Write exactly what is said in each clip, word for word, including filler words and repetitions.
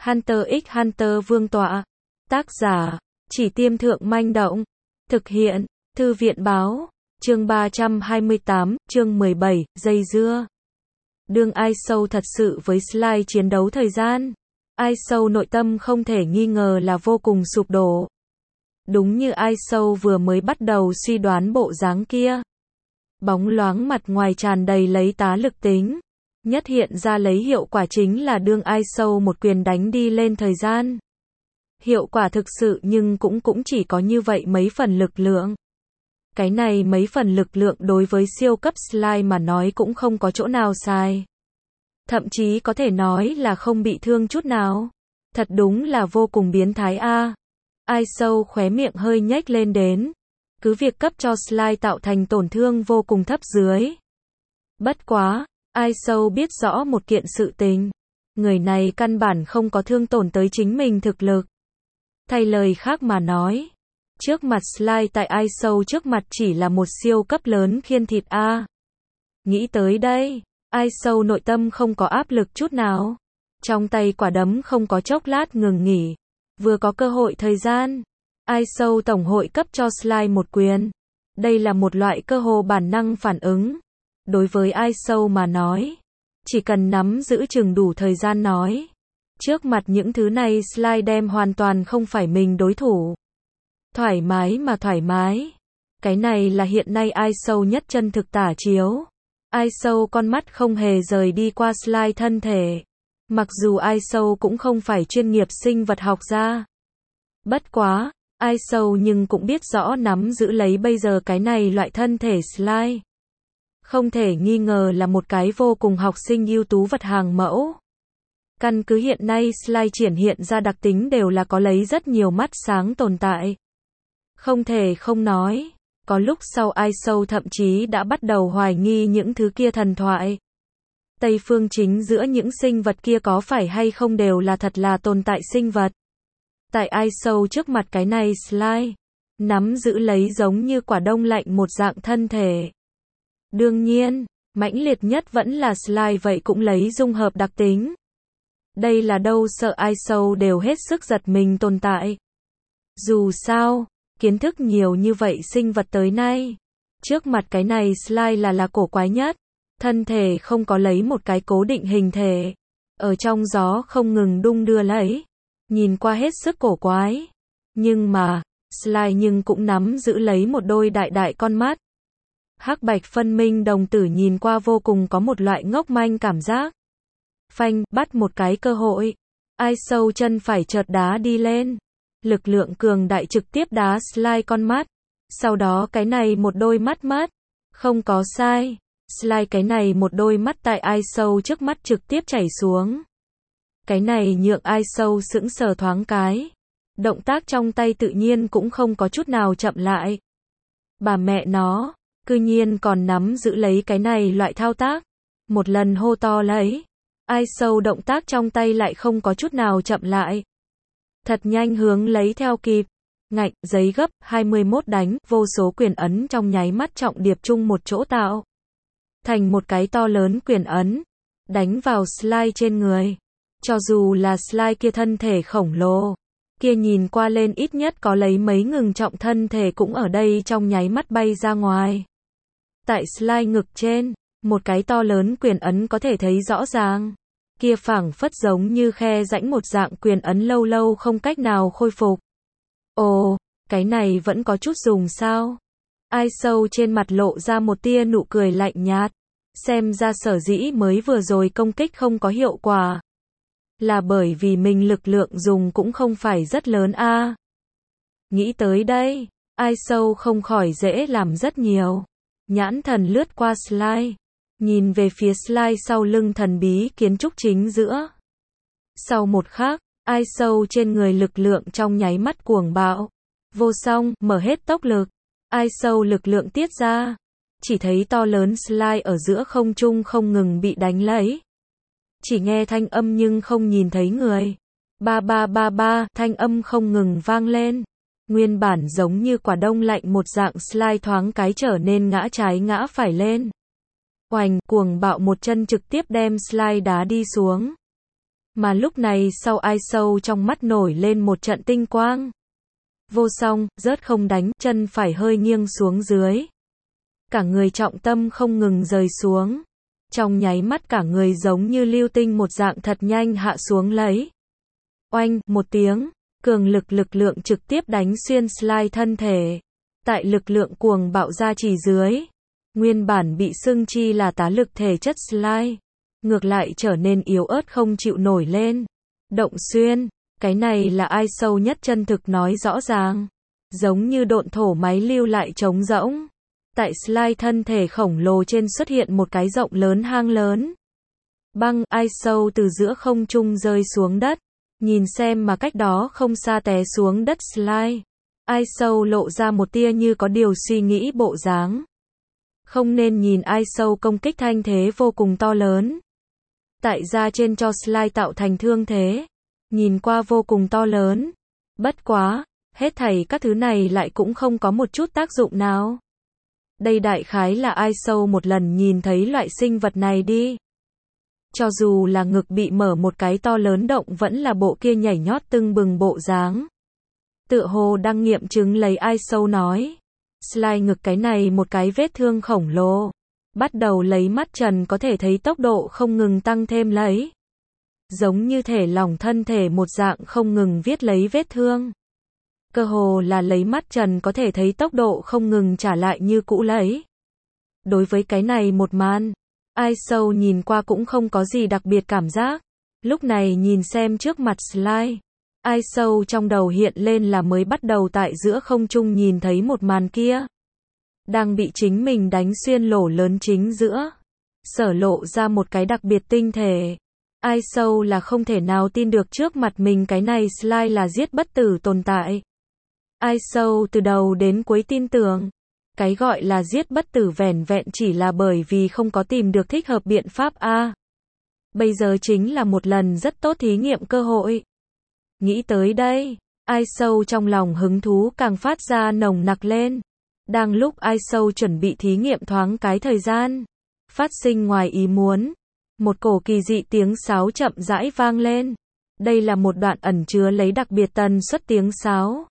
Hunter x Hunter Vương tọa. Tác giả, Chỉ Tiêm Thượng Manh Động. Thực hiện, Thư viện báo. Chương ba trăm hai mươi tám, chương mười bảy, dây dưa. Đương Ai Sâu thật sự với Sly chiến đấu thời gian. Ai Sâu nội tâm không thể nghi ngờ là vô cùng sụp đổ. Đúng như Ai Sâu vừa mới bắt đầu suy đoán bộ dáng kia. Bóng loáng mặt ngoài tràn đầy lấy tá lực tính. Nhất hiện ra lấy hiệu quả chính là đương Ai Sâu một quyền đánh đi lên thời gian. Hiệu quả thực sự nhưng cũng cũng chỉ có như vậy mấy phần lực lượng. Cái này mấy phần lực lượng đối với siêu cấp Sly mà nói cũng không có chỗ nào sai. Thậm chí có thể nói là không bị thương chút nào. Thật đúng là vô cùng biến thái a. À. Ai Sâu khóe miệng hơi nhếch lên đến. Cứ việc cấp cho Sly tạo thành tổn thương vô cùng thấp dưới. Bất quá, Ai Sâu biết rõ một kiện sự tình. Người này căn bản không có thương tổn tới chính mình thực lực. Thay lời khác mà nói. Trước mặt Sly tại Ai Sâu trước mặt chỉ là một siêu cấp lớn khiên thịt a. À. Nghĩ tới đây, Ai Sâu nội tâm không có áp lực chút nào. Trong tay quả đấm không có chốc lát ngừng nghỉ. Vừa có cơ hội thời gian, Ai Sâu tổng hội cấp cho Sly một quyền. Đây là một loại cơ hồ bản năng phản ứng. Đối với Ai Sâu mà nói, chỉ cần nắm giữ chừng đủ thời gian nói. Trước mặt những thứ này Sly đem hoàn toàn không phải mình đối thủ. Thoải mái mà thoải mái. Cái này là hiện nay Ai Sâu nhất chân thực tả chiếu. Ai Sâu con mắt không hề rời đi qua Sly thân thể. Mặc dù Ai Sâu cũng không phải chuyên nghiệp sinh vật học gia. Bất quá, Ai Sâu nhưng cũng biết rõ nắm giữ lấy bây giờ cái này loại thân thể Sly. Không thể nghi ngờ là một cái vô cùng học sinh ưu tú vật hàng mẫu. Căn cứ hiện nay Sly triển hiện ra đặc tính đều là có lấy rất nhiều mắt sáng tồn tại. Không thể không nói, có lúc sau Ai Sâu thậm chí đã bắt đầu hoài nghi những thứ kia thần thoại. Tây phương chính giữa những sinh vật kia có phải hay không đều là thật là tồn tại sinh vật. Tại Ai Sâu trước mặt cái này Sly, nắm giữ lấy giống như quả đông lạnh một dạng thân thể. Đương nhiên, mãnh liệt nhất vẫn là Sly vậy cũng lấy dung hợp đặc tính. Đây là đâu sợ Ai Sâu đều hết sức giật mình tồn tại. Dù sao, kiến thức nhiều như vậy sinh vật tới nay. Trước mặt cái này Sly là là cổ quái nhất. Thân thể không có lấy một cái cố định hình thể. Ở trong gió không ngừng đung đưa lấy. Nhìn qua hết sức cổ quái. Nhưng mà, Sly nhưng cũng nắm giữ lấy một đôi đại đại con mắt. Hắc bạch phân minh đồng tử nhìn qua vô cùng có một loại ngốc manh cảm giác. Phanh, bắt một cái cơ hội. Ai Sâu chân phải chợt đá đi lên. Lực lượng cường đại trực tiếp đá Sly con mắt. Sau đó cái này một đôi mắt mắt. Không có sai. Sly cái này một đôi mắt tại Ai Sâu trước mắt trực tiếp chảy xuống. Cái này nhượng Ai Sâu sững sờ thoáng cái. Động tác trong tay tự nhiên cũng không có chút nào chậm lại. Bà mẹ nó, cư nhiên còn nắm giữ lấy cái này loại thao tác. Một lần hô to lấy. Ai Sâu động tác trong tay lại không có chút nào chậm lại. Thật nhanh hướng lấy theo kịp. Ngạch, giấy gấp, hai mươi mốt đánh, vô số quyền ấn trong nháy mắt trọng điệp chung một chỗ tạo. Thành một cái to lớn quyền ấn. Đánh vào Sly trên người. Cho dù là Sly kia thân thể khổng lồ. Kia nhìn qua lên ít nhất có lấy mấy ngừng trọng thân thể cũng ở đây trong nháy mắt bay ra ngoài. Tại Sly ngực trên, một cái to lớn quyền ấn có thể thấy rõ ràng. Kia phảng phất giống như khe rãnh một dạng quyền ấn lâu lâu không cách nào khôi phục. Ồ, cái này vẫn có chút dùng sao? Ai Sâu trên mặt lộ ra một tia nụ cười lạnh nhạt. Xem ra sở dĩ mới vừa rồi công kích không có hiệu quả. Là bởi vì mình lực lượng dùng cũng không phải rất lớn a. À. Nghĩ tới đây, Ai Sâu không khỏi dễ làm rất nhiều. Nhãn thần lướt qua Sly. Nhìn về phía Sly sau lưng thần bí kiến trúc chính giữa. Sau một khắc, Ai Sâu trên người lực lượng trong nháy mắt cuồng bạo. Vô song, mở hết tốc lực. Ai Sâu lực lượng tiết ra. Chỉ thấy to lớn Sly ở giữa không trung không ngừng bị đánh lấy. Chỉ nghe thanh âm nhưng không nhìn thấy người. Ba ba ba ba, thanh âm không ngừng vang lên. Nguyên bản giống như quả đông lạnh một dạng Sly thoáng cái trở nên ngã trái ngã phải lên. Oành, cuồng bạo một chân trực tiếp đem Sly đá đi xuống. Mà lúc này sau ai sâu trong mắt nổi lên một trận tinh quang. Vô song, rớt không đánh, chân phải hơi nghiêng xuống dưới. Cả người trọng tâm không ngừng rời xuống. Trong nháy mắt cả người giống như lưu tinh một dạng thật nhanh hạ xuống lấy. Oanh, một tiếng, cường lực lực lượng trực tiếp đánh xuyên Sly thân thể. Tại lực lượng cuồng bạo ra chỉ dưới, nguyên bản bị xưng chi là tá lực thể chất Sly, ngược lại trở nên yếu ớt không chịu nổi lên. Động xuyên, cái này là ai sâu nhất chân thực nói rõ ràng. Giống như độn thổ máy lưu lại trống rỗng. Tại Sly thân thể khổng lồ trên xuất hiện một cái rộng lớn hang lớn. Băng, ai sâu từ giữa không trung rơi xuống đất. Nhìn xem mà cách đó không xa té xuống đất Sly. Ai sâu lộ ra một tia như có điều suy nghĩ bộ dáng. Không nên nhìn ai sâu công kích thanh thế vô cùng to lớn. Tại da trên cho Sly tạo thành thương thế. Nhìn qua vô cùng to lớn. Bất quá, hết thảy các thứ này lại cũng không có một chút tác dụng nào. Đây đại khái là ai sâu một lần nhìn thấy loại sinh vật này đi. Cho dù là ngực bị mở một cái to lớn động vẫn là bộ kia nhảy nhót tưng bừng bộ dáng. Tựa hồ đang nghiệm chứng lấy ai sâu nói. Sly ngực cái này một cái vết thương khổng lồ. Bắt đầu lấy mắt trần có thể thấy tốc độ không ngừng tăng thêm lấy. Giống như thể lỏng thân thể một dạng không ngừng viết lấy vết thương. Cơ hồ là lấy mắt trần có thể thấy tốc độ không ngừng trả lại như cũ lấy. Đối với cái này một màn, ai sâu nhìn qua cũng không có gì đặc biệt cảm giác. Lúc này nhìn xem trước mặt Sly, ai sâu trong đầu hiện lên là mới bắt đầu tại giữa không trung nhìn thấy một màn kia. Đang bị chính mình đánh xuyên lỗ lớn chính giữa. Sở lộ ra một cái đặc biệt tinh thể. Ai sâu là không thể nào tin được trước mặt mình cái này Sly là giết bất tử tồn tại. Ai sâu từ đầu đến cuối tin tưởng. Cái gọi là giết bất tử vẻn vẹn chỉ là bởi vì không có tìm được thích hợp biện pháp a. Bây giờ chính là một lần rất tốt thí nghiệm cơ hội. Nghĩ tới đây, ai sâu trong lòng hứng thú càng phát ra nồng nặc lên. Đang lúc ai sâu chuẩn bị thí nghiệm thoáng cái thời gian, phát sinh ngoài ý muốn. Một cổ kỳ dị tiếng sáo chậm rãi vang lên. Đây là một đoạn ẩn chứa lấy đặc biệt tần suất tiếng sáo.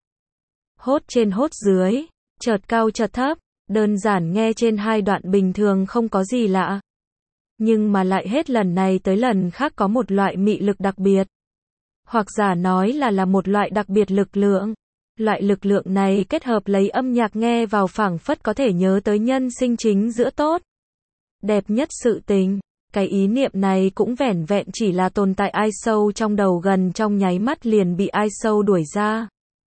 Hốt trên hốt dưới, chợt cao chợt thấp, đơn giản nghe trên hai đoạn bình thường không có gì lạ. Nhưng mà lại hết lần này tới lần khác có một loại mị lực đặc biệt. Hoặc giả nói là là một loại đặc biệt lực lượng. Loại lực lượng này kết hợp lấy âm nhạc nghe vào phảng phất có thể nhớ tới nhân sinh chính giữa tốt. Đẹp nhất sự tình. Cái ý niệm này cũng vẻn vẹn chỉ là tồn tại ai sâu trong đầu gần trong nháy mắt liền bị ai sâu đuổi ra.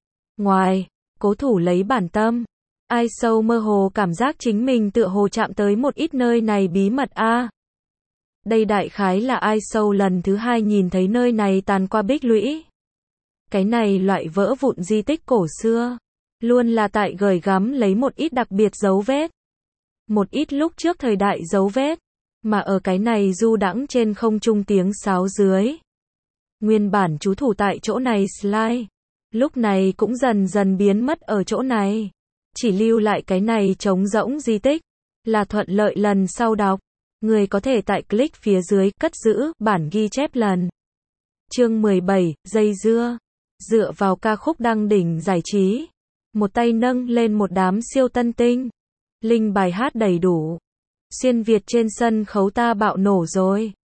Ngoài, cố thủ lấy bản tâm. Ai sâu mơ hồ cảm giác chính mình tựa hồ chạm tới một ít nơi này bí mật a. Đây đại khái là ai sâu lần thứ hai nhìn thấy nơi này tàn qua bích lũy. Cái này loại vỡ vụn di tích cổ xưa. Luôn là tại gửi gắm lấy một ít đặc biệt dấu vết. Một ít lúc trước thời đại dấu vết. Mà ở cái này du đãng trên không trung tiếng sáo dưới. Nguyên bản trú thủ tại chỗ này Sly. Lúc này cũng dần dần biến mất ở chỗ này. Chỉ lưu lại cái này trống rỗng di tích. Là thuận lợi lần sau đọc. Người có thể tại click phía dưới cất giữ bản ghi chép lần. Chương mười bảy, dây dưa. Dựa vào ca khúc đăng đỉnh giải trí. Một tay nâng lên một đám siêu tân tinh. Linh bài hát đầy đủ. Xuyên Việt trên sân khấu ta bạo nổ rồi.